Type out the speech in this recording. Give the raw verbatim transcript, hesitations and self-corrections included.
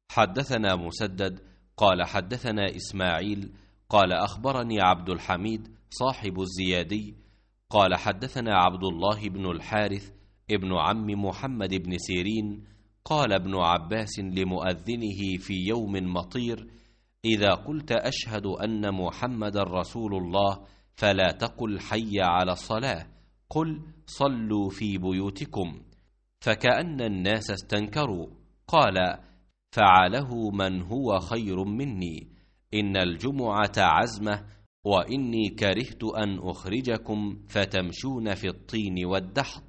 حدثنا مسدد قال حدثنا إسماعيل قال أخبرني عبد الحميد صاحب الزيادي قال حدثنا عبد الله بن الحارث ابن عم محمد بن سيرين قال ابن عباس لمؤذنه في يوم مطير: إذا قلت أشهد أن محمد رسول الله فلا تقل حي على الصلاة، قل صلوا في بيوتكم. فكأن الناس استنكروا. قال: فعله من هو خير مني، إن الجمعة عزمة، وإني كرهت أن أخرجكم فتمشون في الطين والدحض.